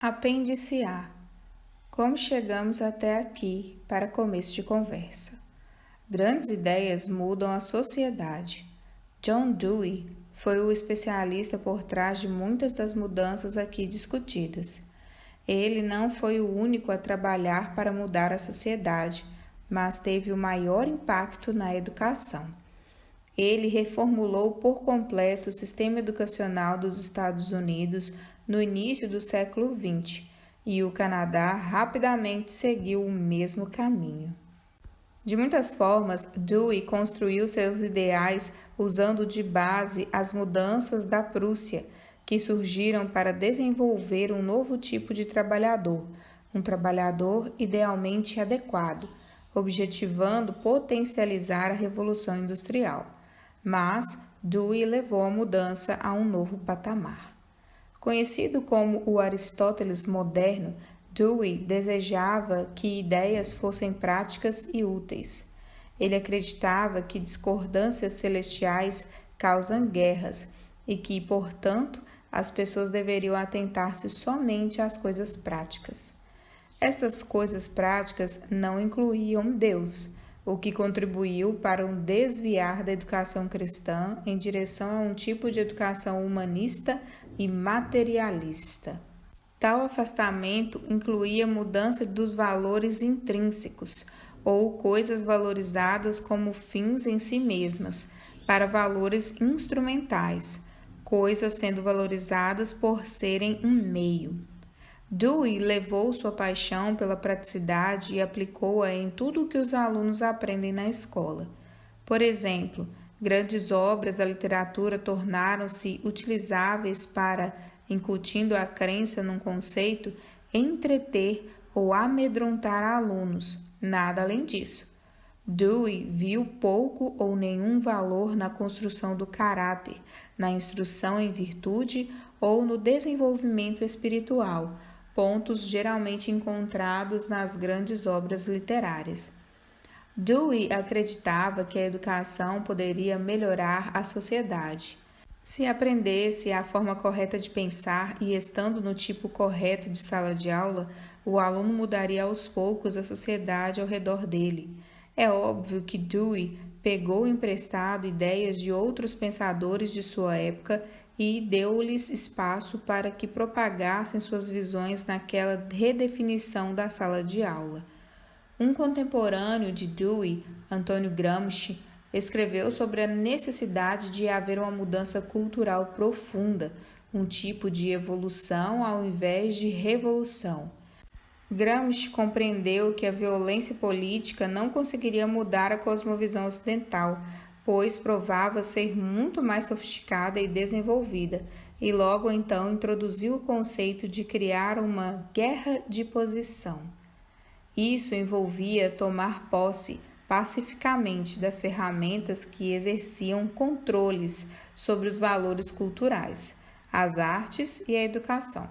Apêndice A. Como chegamos até aqui para começo de conversa? Grandes ideias mudam a sociedade. John Dewey foi o especialista por trás de muitas das mudanças aqui discutidas. Ele não foi o único a trabalhar para mudar a sociedade, mas teve o maior impacto na educação. Ele reformulou por completo o sistema educacional dos Estados Unidos no início do século XX, e o Canadá rapidamente seguiu o mesmo caminho. De muitas formas, Dewey construiu seus ideais usando de base as mudanças da Prússia, que surgiram para desenvolver um novo tipo de trabalhador, um trabalhador idealmente adequado, objetivando potencializar a Revolução Industrial. Mas Dewey levou a mudança a um novo patamar. Conhecido como o Aristóteles moderno, Dewey desejava que ideias fossem práticas e úteis. Ele acreditava que discordâncias celestiais causam guerras e que, portanto, as pessoas deveriam atentar-se somente às coisas práticas. Estas coisas práticas não incluíam Deus, o que contribuiu para um desviar da educação cristã em direção a um tipo de educação humanista e materialista. Tal afastamento incluía mudança dos valores intrínsecos, ou coisas valorizadas como fins em si mesmas, para valores instrumentais, coisas sendo valorizadas por serem um meio. Dewey levou sua paixão pela praticidade e aplicou-a em tudo o que os alunos aprendem na escola. Por exemplo, grandes obras da literatura tornaram-se utilizáveis para, incutindo a crença num conceito, entreter ou amedrontar alunos, nada além disso. Dewey viu pouco ou nenhum valor na construção do caráter, na instrução em virtude ou no desenvolvimento espiritual, pontos geralmente encontrados nas grandes obras literárias. Dewey acreditava que a educação poderia melhorar a sociedade. Se aprendesse a forma correta de pensar e estando no tipo correto de sala de aula, o aluno mudaria aos poucos a sociedade ao redor dele. É óbvio que Dewey pegou emprestado ideias de outros pensadores de sua época e deu-lhes espaço para que propagassem suas visões naquela redefinição da sala de aula. Um contemporâneo de Dewey, Antônio Gramsci, escreveu sobre a necessidade de haver uma mudança cultural profunda, um tipo de evolução ao invés de revolução. Gramsci compreendeu que a violência política não conseguiria mudar a cosmovisão ocidental, pois provava ser muito mais sofisticada e desenvolvida, e logo então introduziu o conceito de criar uma guerra de posição. Isso envolvia tomar posse pacificamente das ferramentas que exerciam controles sobre os valores culturais, as artes e a educação.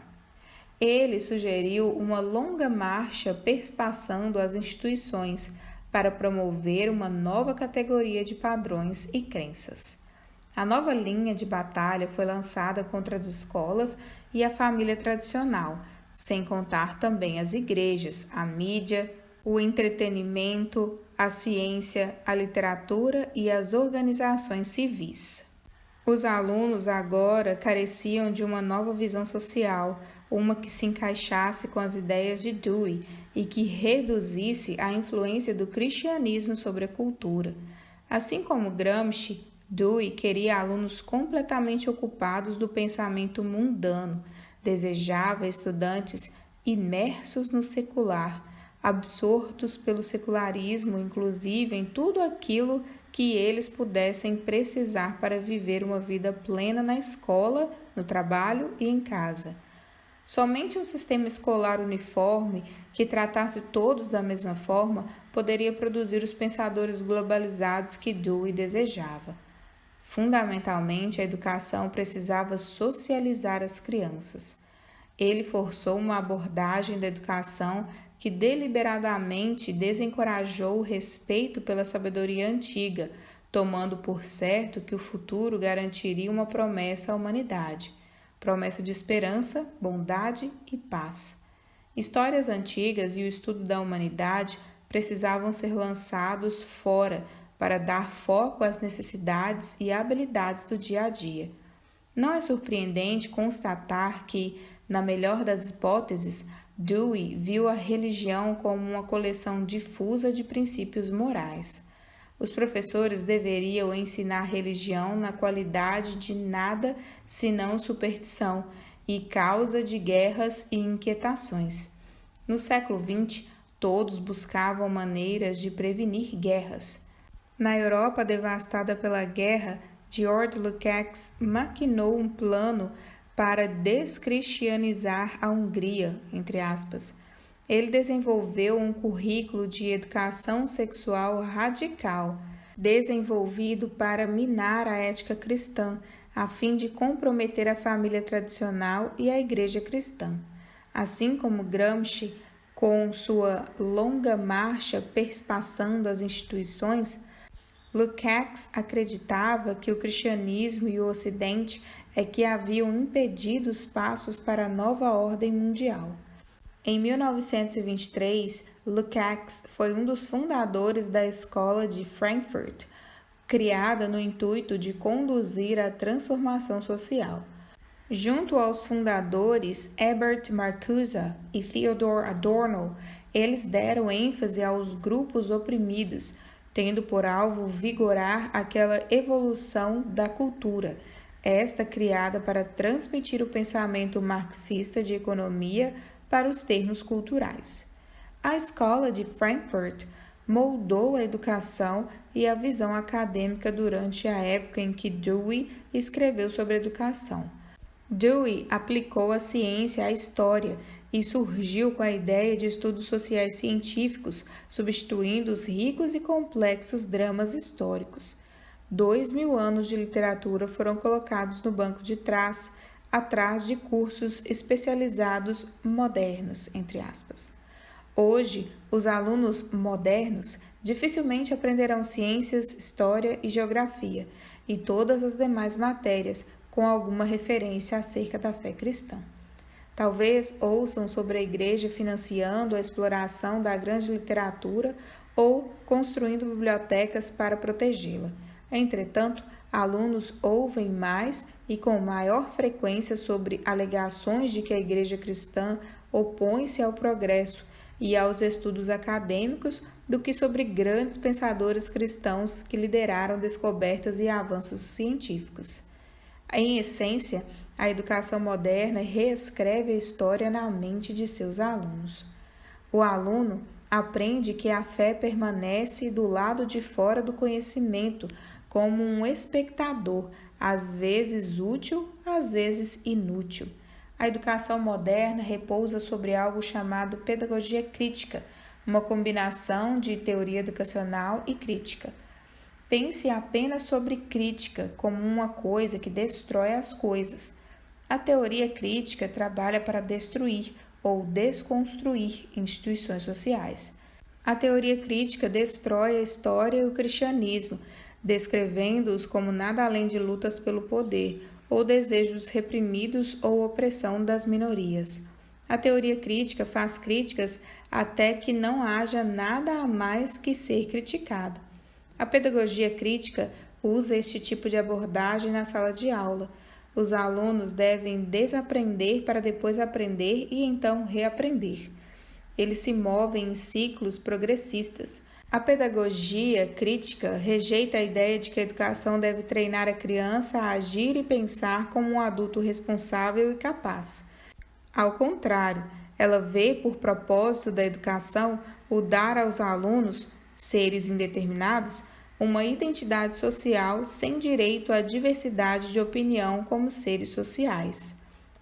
Ele sugeriu uma longa marcha perspassando as instituições para promover uma nova categoria de padrões e crenças. A nova linha de batalha foi lançada contra as escolas e a família tradicional, sem contar também as igrejas, a mídia, o entretenimento, a ciência, a literatura e as organizações civis. Os alunos agora careciam de uma nova visão social, uma que se encaixasse com as ideias de Dewey e que reduzisse a influência do cristianismo sobre a cultura. Assim como Gramsci, Dewey queria alunos completamente ocupados do pensamento mundano, desejava estudantes imersos no secular, absortos pelo secularismo, inclusive em tudo aquilo que eles pudessem precisar para viver uma vida plena na escola, no trabalho e em casa. Somente um sistema escolar uniforme, que tratasse todos da mesma forma, poderia produzir os pensadores globalizados que Dewey desejava. Fundamentalmente, a educação precisava socializar as crianças. Ele forçou uma abordagem da educação que deliberadamente desencorajou o respeito pela sabedoria antiga, tomando por certo que o futuro garantiria uma promessa à humanidade. promessa de esperança, bondade e paz. Histórias antigas e o estudo da humanidade precisavam ser lançados fora para dar foco às necessidades e habilidades do dia a dia. Não é surpreendente constatar que, na melhor das hipóteses, Dewey viu a religião como uma coleção difusa de princípios morais. Os professores deveriam ensinar religião na qualidade de nada senão superstição e causa de guerras e inquietações. No século XX, todos buscavam maneiras de prevenir guerras. Na Europa devastada pela guerra, George Lukács maquinou um plano para descristianizar a Hungria, entre aspas. Ele desenvolveu um currículo de educação sexual radical, desenvolvido para minar a ética cristã, a fim de comprometer a família tradicional e a igreja cristã. Assim como Gramsci, com sua longa marcha perspassando as instituições, Lukács acreditava que o cristianismo e o Ocidente é que haviam impedido os passos para a nova ordem mundial. Em 1923, Lukács foi um dos fundadores da Escola de Frankfurt, criada no intuito de conduzir a transformação social. Junto aos fundadores Herbert Marcuse e Theodor Adorno, eles deram ênfase aos grupos oprimidos, tendo por alvo vigorar aquela evolução da cultura, esta criada para transmitir o pensamento marxista de economia para os termos culturais. A Escola de Frankfurt moldou a educação e a visão acadêmica durante a época em que Dewey escreveu sobre educação. Dewey aplicou a ciência à história e surgiu com a ideia de estudos sociais científicos, substituindo os ricos e complexos dramas históricos. 2000 anos de literatura foram colocados no banco de trás, atrás de cursos especializados modernos, entre aspas. Hoje, os alunos modernos dificilmente aprenderão ciências, história e geografia e todas as demais matérias com alguma referência acerca da fé cristã. Talvez ouçam sobre a igreja financiando a exploração da grande literatura ou construindo bibliotecas para protegê-la. Entretanto, alunos ouvem mais e com maior frequência sobre alegações de que a igreja cristã opõe-se ao progresso e aos estudos acadêmicos do que sobre grandes pensadores cristãos que lideraram descobertas e avanços científicos. Em essência, a educação moderna reescreve a história na mente de seus alunos. O aluno aprende que a fé permanece do lado de fora do conhecimento, como um espectador, às vezes útil, às vezes inútil. A educação moderna repousa sobre algo chamado pedagogia crítica, uma combinação de teoria educacional e crítica. Pense apenas sobre crítica como uma coisa que destrói as coisas. A teoria crítica trabalha para destruir ou desconstruir instituições sociais. A teoria crítica destrói a história e o cristianismo, descrevendo-os como nada além de lutas pelo poder, ou desejos reprimidos ou opressão das minorias. A teoria crítica faz críticas até que não haja nada a mais que ser criticado. A pedagogia crítica usa este tipo de abordagem na sala de aula. Os alunos devem desaprender para depois aprender e então reaprender. Eles se movem em ciclos progressistas. A pedagogia crítica rejeita a ideia de que a educação deve treinar a criança a agir e pensar como um adulto responsável e capaz. Ao contrário, ela vê por propósito da educação o dar aos alunos, seres indeterminados, uma identidade social sem direito à diversidade de opinião como seres sociais.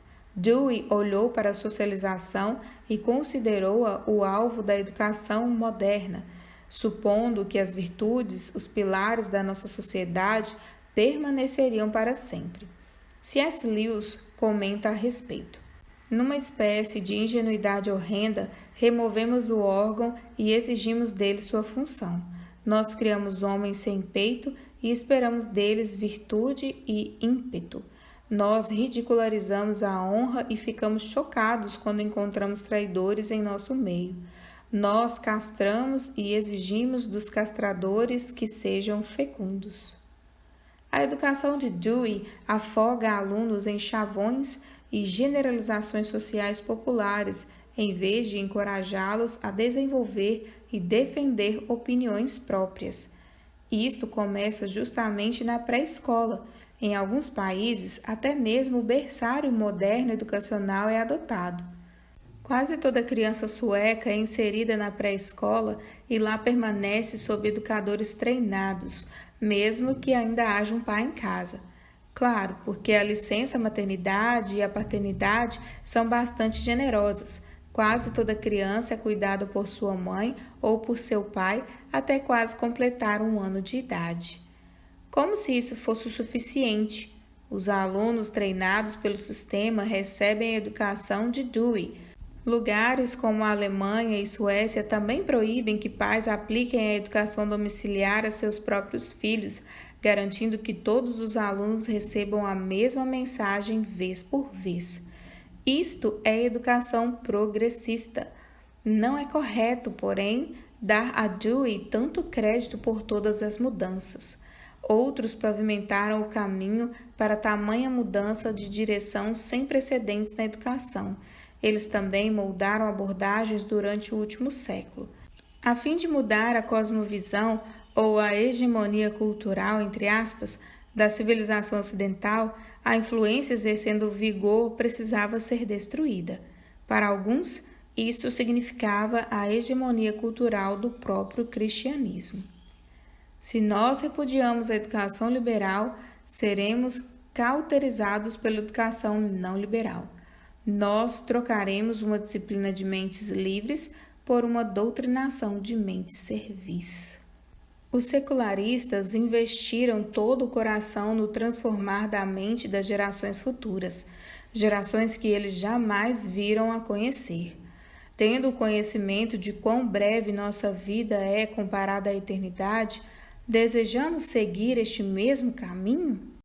Dewey olhou para a socialização e considerou-a o alvo da educação moderna, supondo que as virtudes, os pilares da nossa sociedade, permaneceriam para sempre. C.S. Lewis comenta a respeito. Numa espécie de ingenuidade horrenda, removemos o órgão e exigimos dele sua função. Nós criamos homens sem peito e esperamos deles virtude e ímpeto. Nós ridicularizamos a honra e ficamos chocados quando encontramos traidores em nosso meio. Nós castramos e exigimos dos castradores que sejam fecundos. A educação de Dewey afoga alunos em chavões e generalizações sociais populares, em vez de encorajá-los a desenvolver e defender opiniões próprias. Isto começa justamente na pré-escola. Em alguns países, até mesmo o berçário moderno educacional é adotado. Quase toda criança sueca é inserida na pré-escola e lá permanece sob educadores treinados, mesmo que ainda haja um pai em casa. Claro, porque a licença maternidade e a paternidade são bastante generosas. Quase toda criança é cuidada por sua mãe ou por seu pai até quase completar 1 ano de idade. Como se isso fosse o suficiente, os alunos treinados pelo sistema recebem a educação de Dewey. Lugares como a Alemanha e Suécia também proíbem que pais apliquem a educação domiciliar a seus próprios filhos, garantindo que todos os alunos recebam a mesma mensagem vez por vez. Isto é educação progressista. Não é correto, porém, dar a Dewey tanto crédito por todas as mudanças. Outros pavimentaram o caminho para tamanha mudança de direção sem precedentes na educação. Eles também moldaram abordagens durante o último século. A fim de mudar a cosmovisão ou a hegemonia cultural, entre aspas, da civilização ocidental, a influência exercendo vigor precisava ser destruída. Para alguns, isso significava a hegemonia cultural do próprio cristianismo. Se nós repudiamos a educação liberal, seremos cauterizados pela educação não liberal. Nós trocaremos uma disciplina de mentes livres por uma doutrinação de mentes servis. Os secularistas investiram todo o coração no transformar da mente das gerações futuras, gerações que eles jamais viram a conhecer. Tendo o conhecimento de quão breve nossa vida é comparada à eternidade, desejamos seguir este mesmo caminho?